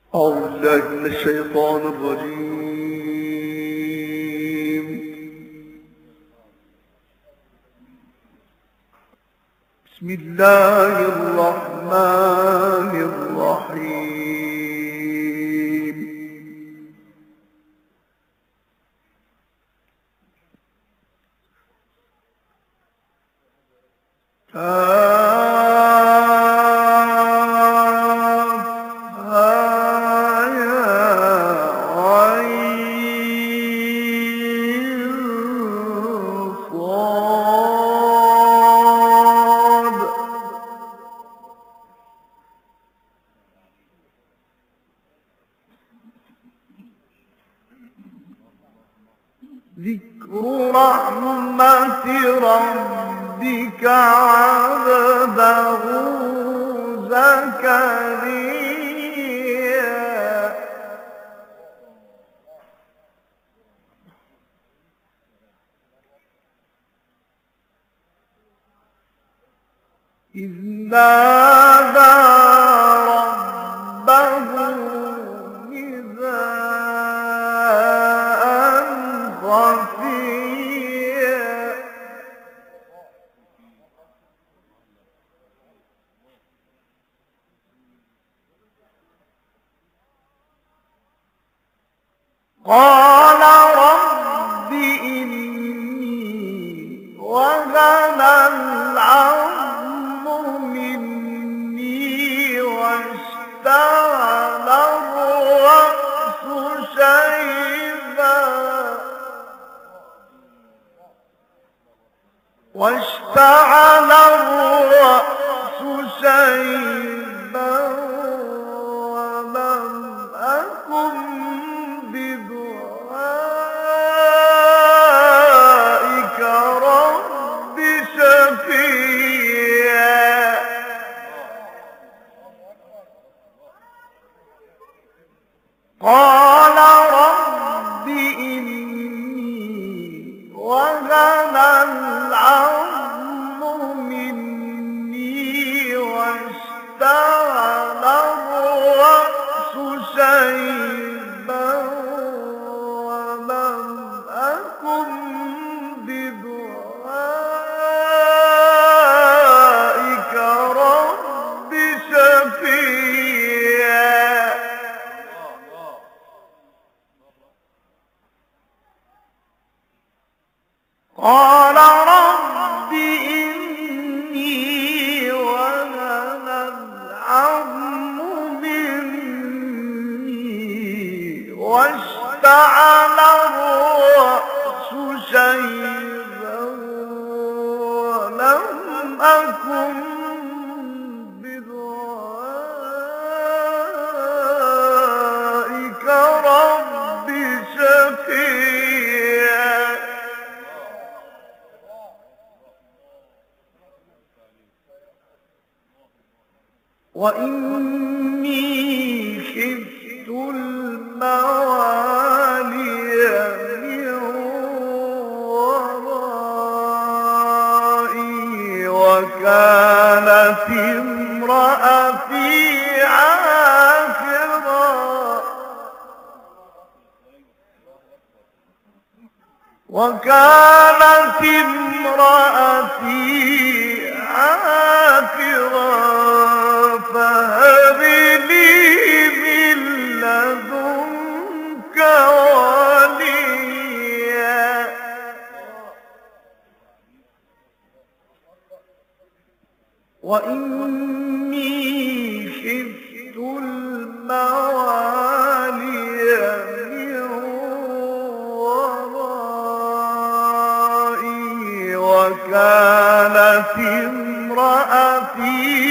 أعوذ بالله من الشيطان الرجيم. بسم الله الرحمن الرحيم. ذكر رحمة ربك عبده زكريا إذ نادى ربه نداء خفيا قال رب إني وهن العظم مني واشتعل الرأس شيبا ولم أكن بدعائك رب شقيا قال رب إني وهن العظم مني واشتعل الرأس شيبا ولم أكن بدعائك رب شقيا قال رب إني وهن العظم مني واشتعل الرأس شيبا ولم أكن بدعائك رب شقيا وإني خفت الموالي من ورائي وكانت امرأتي عاقرا فهب لي من لدنك وليا وإني خفت الموالي من ورائي وكانت امرأتي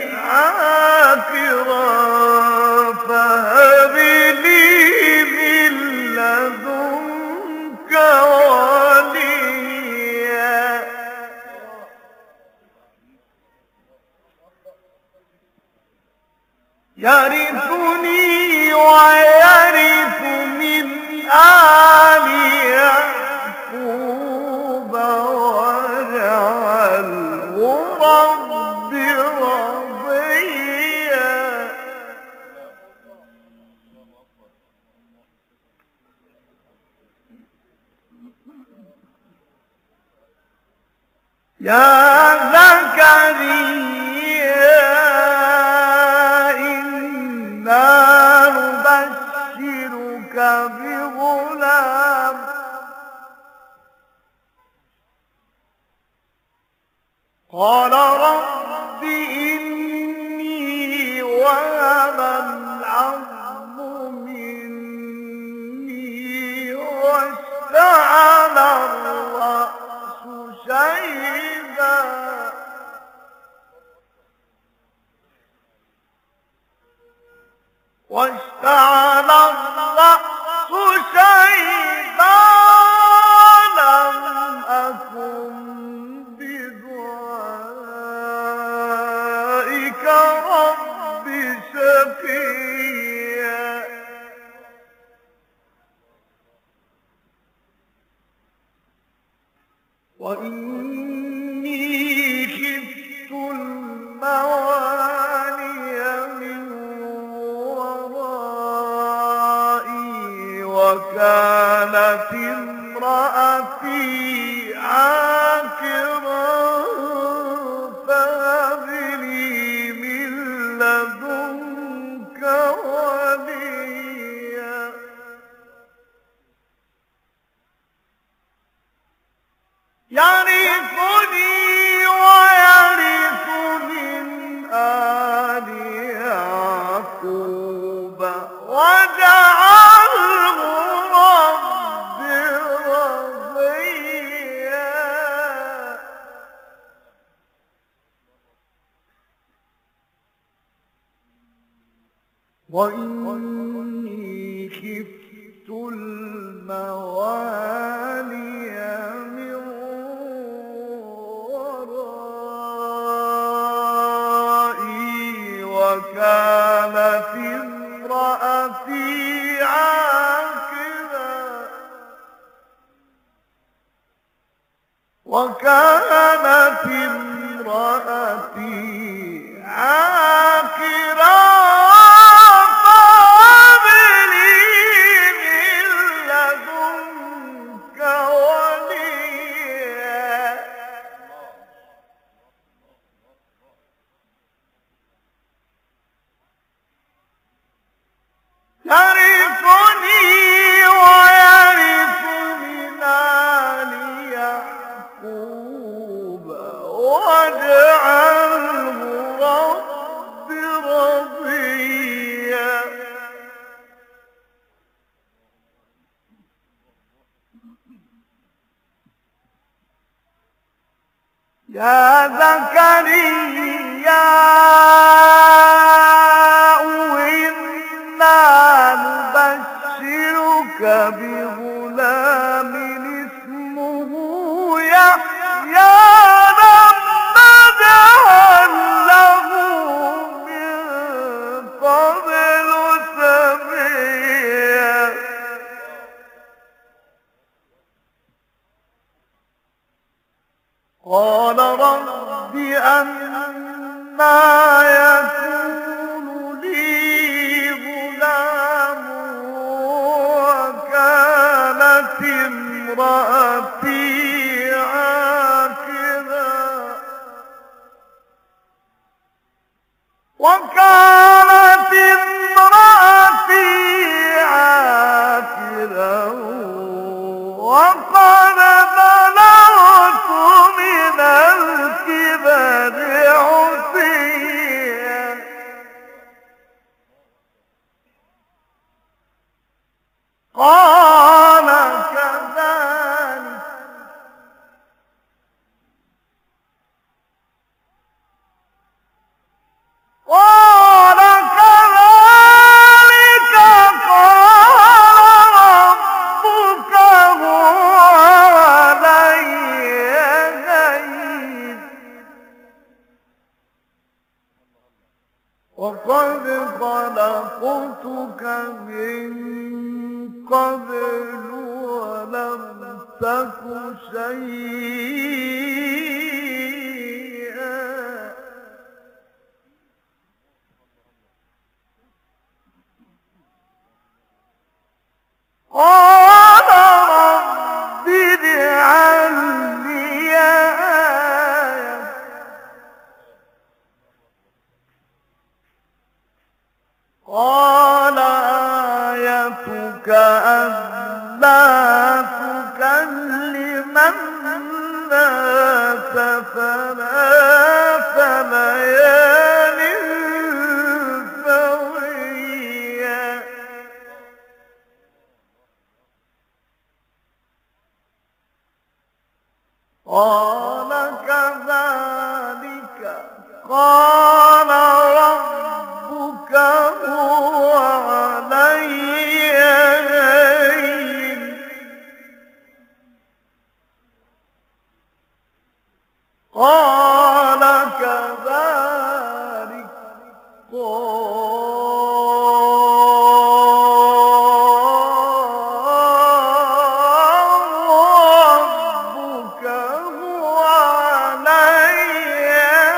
عاقرا فهب لي من لدنك وليا يرثني ويرث من آل يعقوب واجعله رب رضيا يا زكريا إنا نبشرك بغلام قال رب إني وهن العظم مني واشتعل الرأس شيبا لم أكن بدعائك رب شقيا وإني خفت الموالي من ورائي وكانت امرأتي عاقرا فهب لي من لدنك وليا يرثني ويرث من آل يعقوب واجعله رب رضيا وإني خفت الموالي من ورائي وكانت امرأتي عاقرا فهب لي من لدنك وليا يرثني ويرث من آل يعقوب واجعله رب رضيا يا زكريا إنا نبشرك بغلام اسمه يحيى لم نجعل له من قبل سميا قال رب أنى يكون لي غلام وكانت امرأتي عاقرا وقد بلغت من الكبر عتيا قال كذلك قال ربك هو علي هين وقد خلقتك من قبل ولم تك شيئا قال رب اجعل لي قال آيتك ألا تكلم الناس ثلاث ليال سويا قال كذلك قال ربك هو علي هين قال كذلك ربك هو علي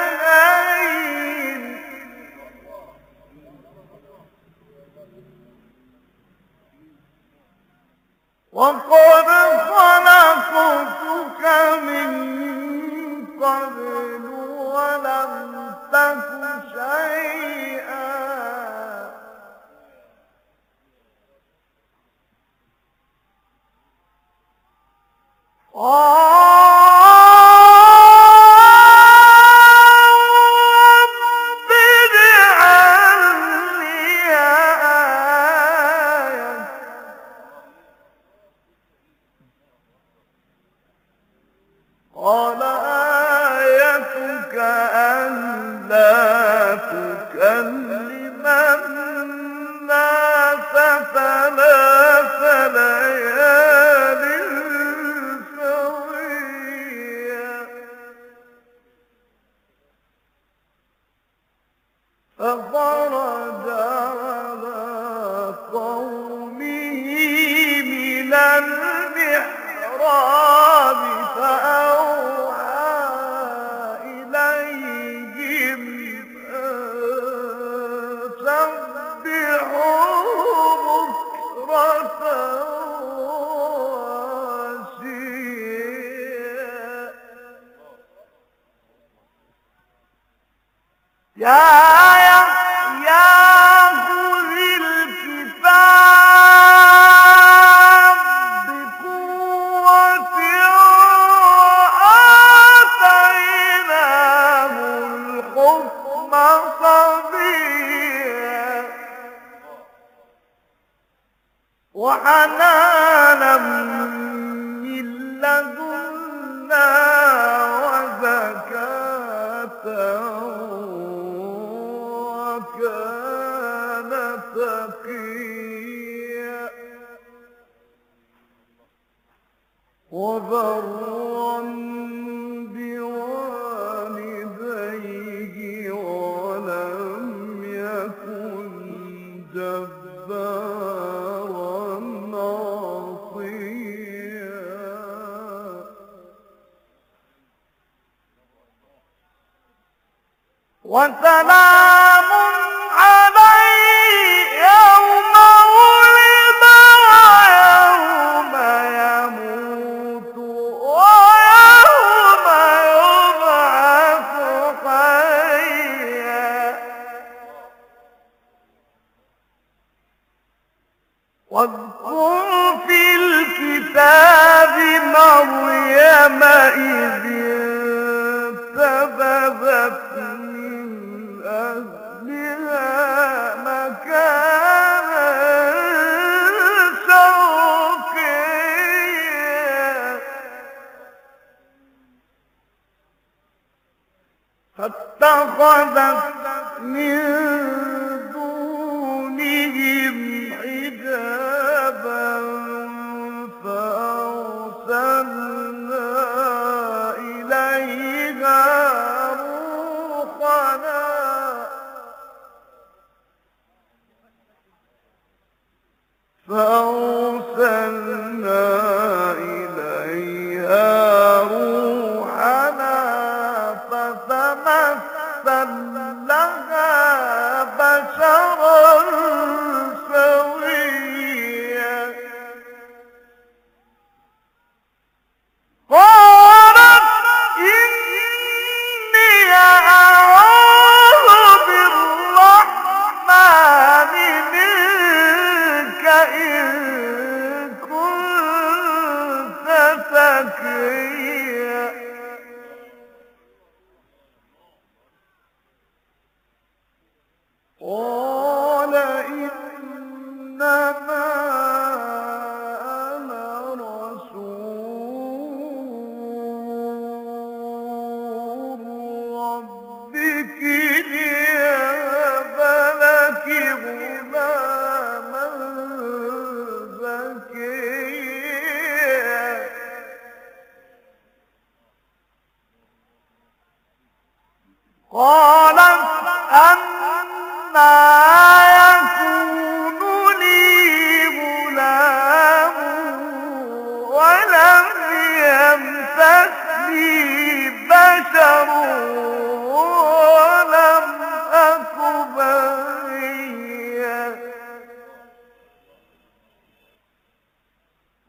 هين وقد خلقتك من قبل ولم تك شيئا رب اجعل لي آية قال آيتك ألا تكلم الناس ثلاث ليال سويا فخرج على قومه من المحراب فأوحى إليهم أن سبحوا بكرة وعشيا يا يحيى خذ الكتاب بقوة وآتيناه الحكم صبيا وحنانا من لدنا وزكاة وكان تقيا وبرا بوالديه ولم يكن جبارا عصيا وسلام عليه يوم ولد ويوم يموت ويوم يبعث حيا واذكر في الكتاب مريم إذ انتبذت من أهلها مكانا شرقيا فاتخذت من دونهم حجابا فأرسلنا إليها روحنا فتمثل لها بشرا سويا قالت إني أعوذ بالرحمن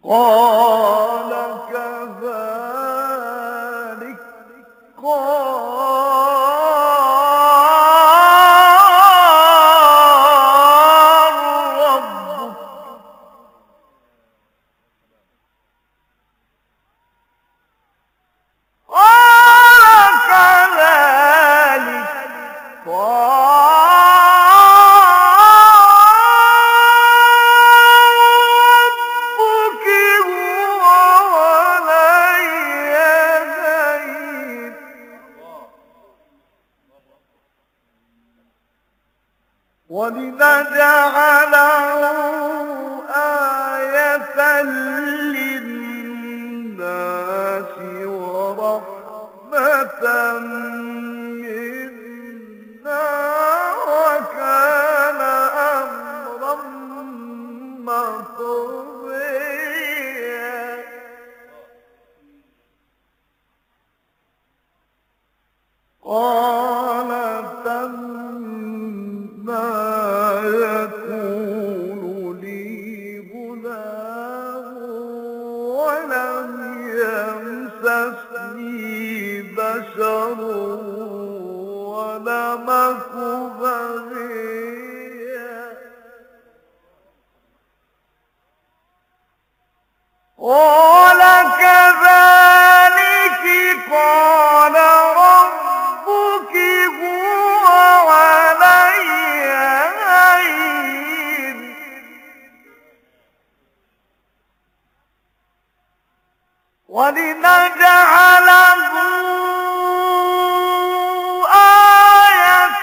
قال كذلك قال ربك قال كذلك ربك هو علي هين ولنجعله آية للناس ورحمة منا وكان أمرا مقضيا قال ما يكون لي غلام ولم يمسسني بشر ولم أك بغيا قال كذلك قال ربك هو علي هين ولنجعله آية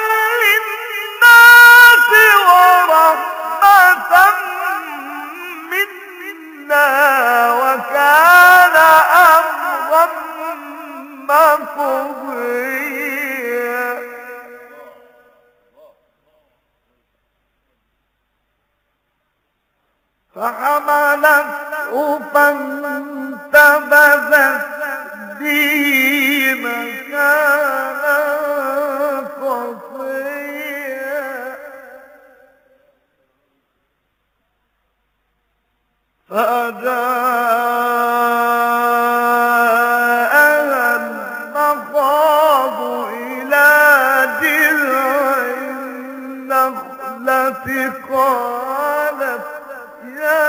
للناس ورحمة منا وكان أمرا مقضيا فحملته فانتبذت به مكانا قصيا فأجاءها المخاض إلى جذع النخلة قالت يا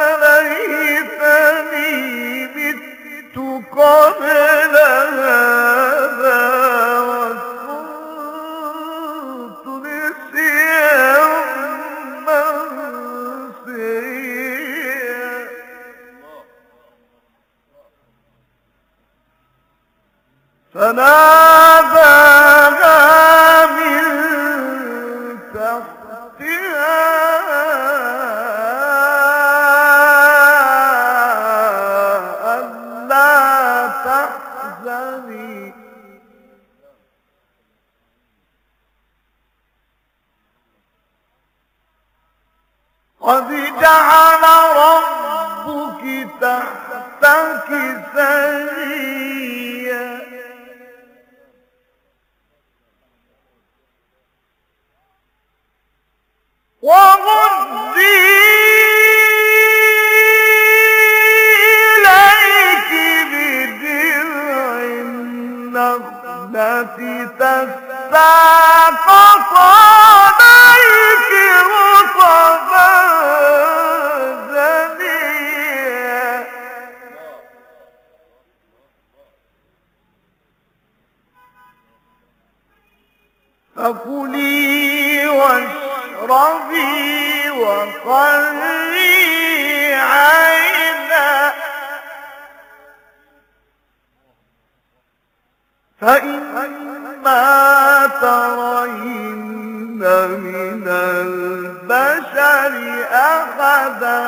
ليتني مت قبل هذا وكنت نسيا منسيا فناداها من تحتها ألا تحزني قد جعل ربك تحتك سريا وهزي إليك بجذع النخلة تساقط عليك رطبا جنيا فكلي واشربي وقري عينا فإما ترين من البشر أحدا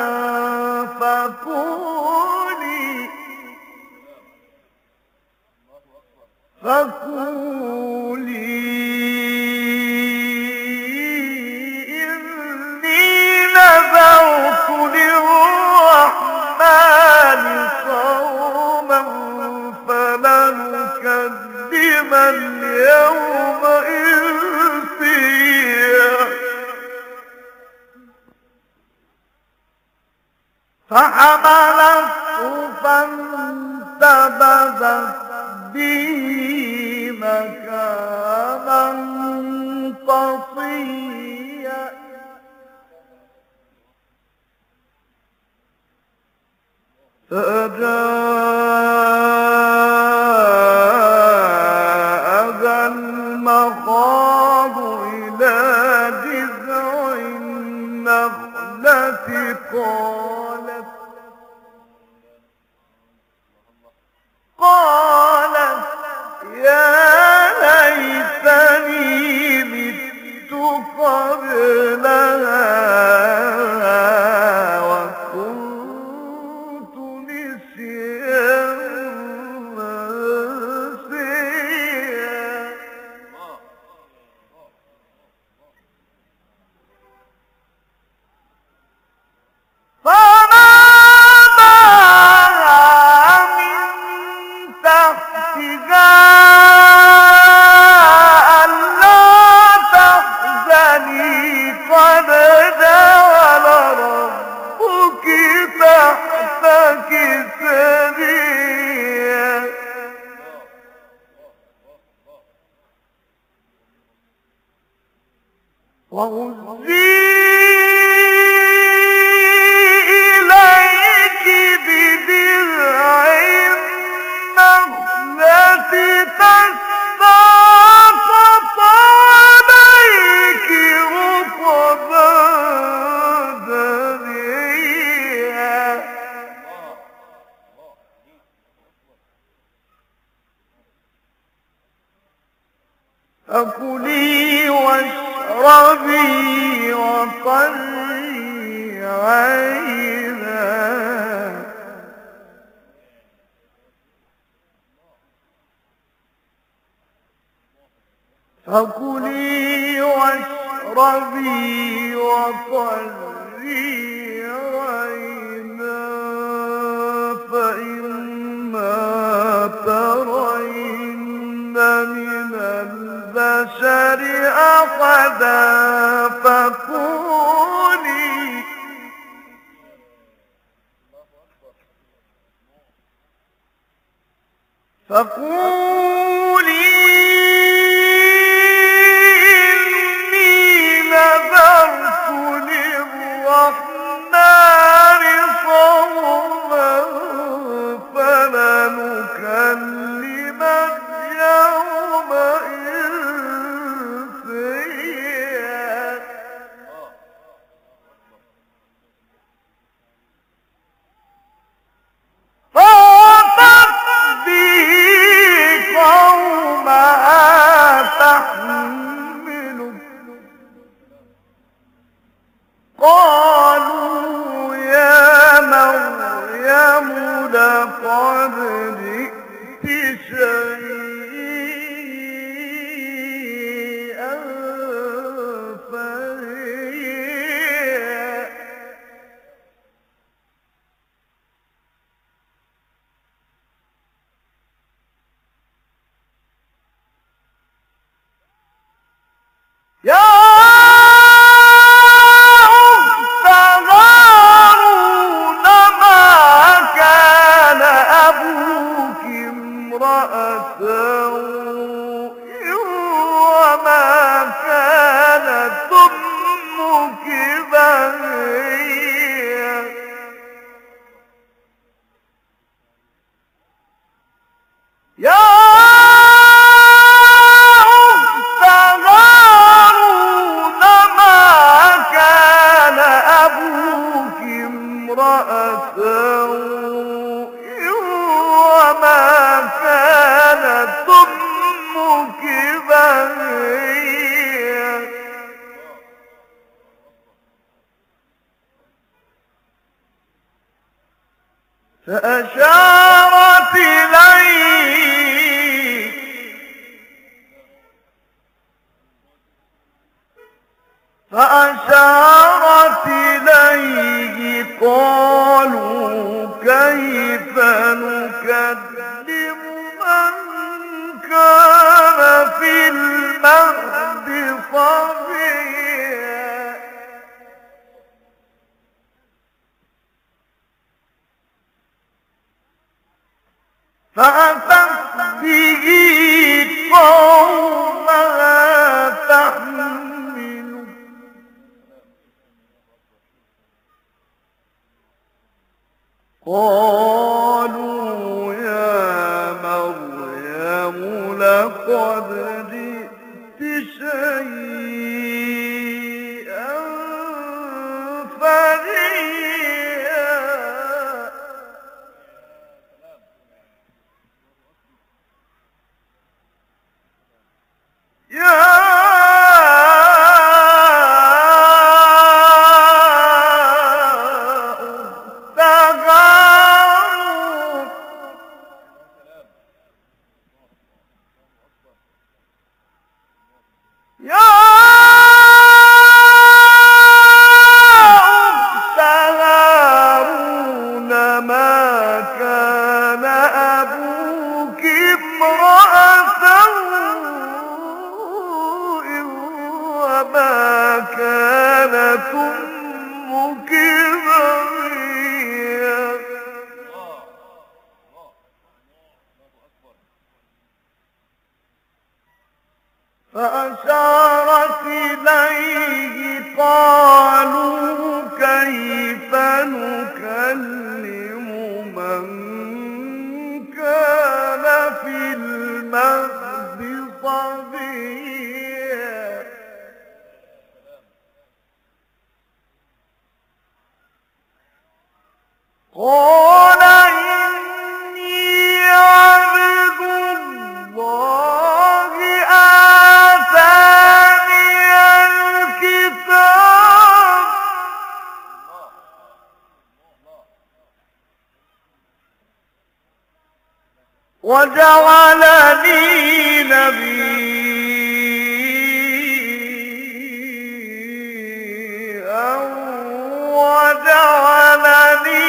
فقولي إني نذرت للرحمن صوما فلن أكلم اليوم إنسيا فحملته فانتبذت به مكانا قصيا فأجاءها المخاض إلى جذع النخلة قالت يا ليتني مت قبل هذا وكنت نسيا منسيا وهزي إليك بجذع النخلة تساقط عليك رطبا جنيا فكلي واشربي وقري عينا فكلي واشربي وقري عينا فإما ترين من البشر أحدا فقولي إني نذرت للرحمن صوما فلن أكلم اليوم إنسيا قالوا يا مريم لقد جئت شيئا فريا يا وما كانت أمك بغيا يا أخت هارون ما كان أبوك امرأ سوء وما كانت أمك بغيا فأشارت إليه قالوا كيف نكلم من كان في المهد صبيا فأتت به قومها تحمله قالوا يا مريم لقد جئت شيئا فريا يا فأشارت إليه قالوا كيف نكلم من كان في المهد صبيا قال إني عبد الله آتاني الكتاب وجعلني نبيا وجعلني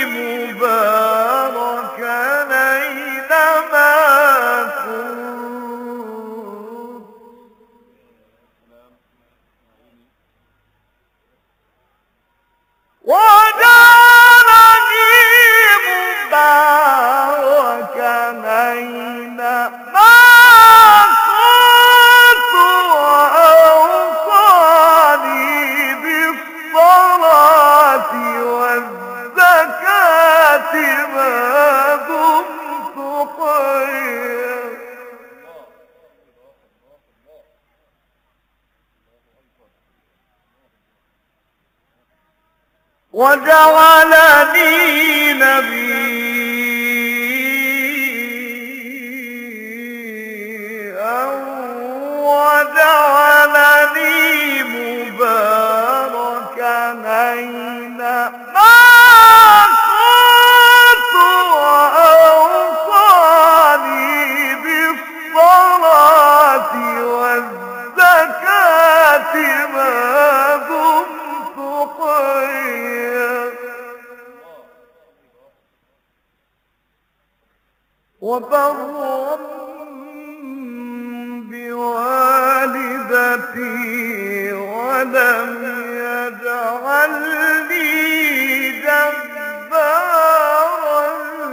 مباركا أينما كنت وجعلني مباركا أينما كنت وأوصاني بالصلاة والزكاة ما دمت حيا وجعلني نبيا وجعلني مباركا أينما كنت وأوصاني بالصلاة والزكاة ما دمت حيا وبرا بوالدتي ولم يجعلني جبارا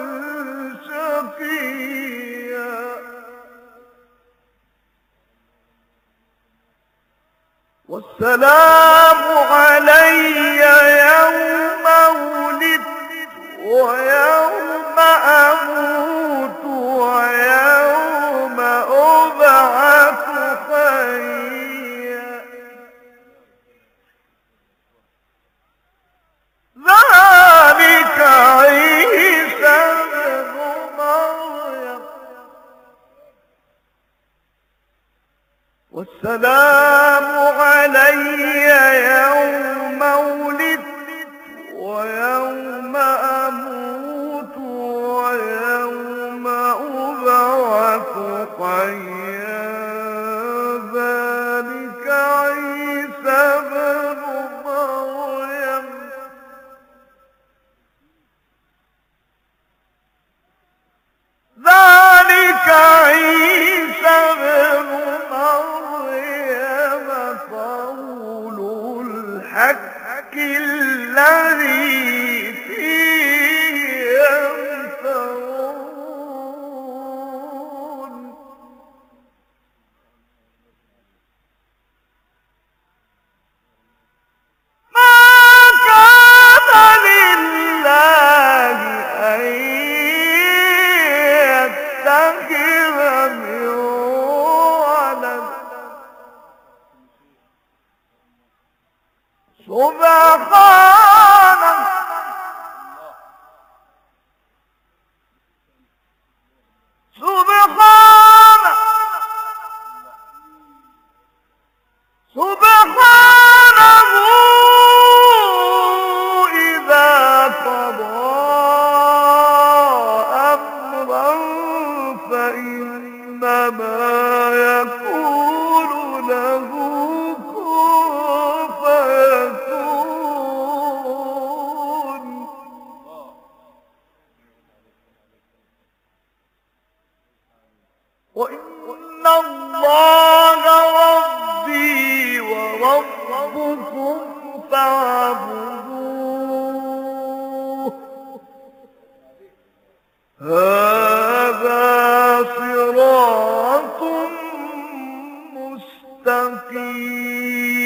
شقيا والسلام علي يوم ولدت ويوم أموت ويوم أبعث حيا ذلك عيسى ابن مريم والسلام علي يوم ولدت ويوم أموت ويوم أبعث حيا ذلك عيسى ابن مريم ذلك عيسى ابن مريم قول الحق الذي فيه يمترون سبحانه سبحانه سبحانه إذا قضى أمرا فإنما يقول له كن فيكون. وإن الله ربي وربكم فاعبدوه هذا صراط مستقيم.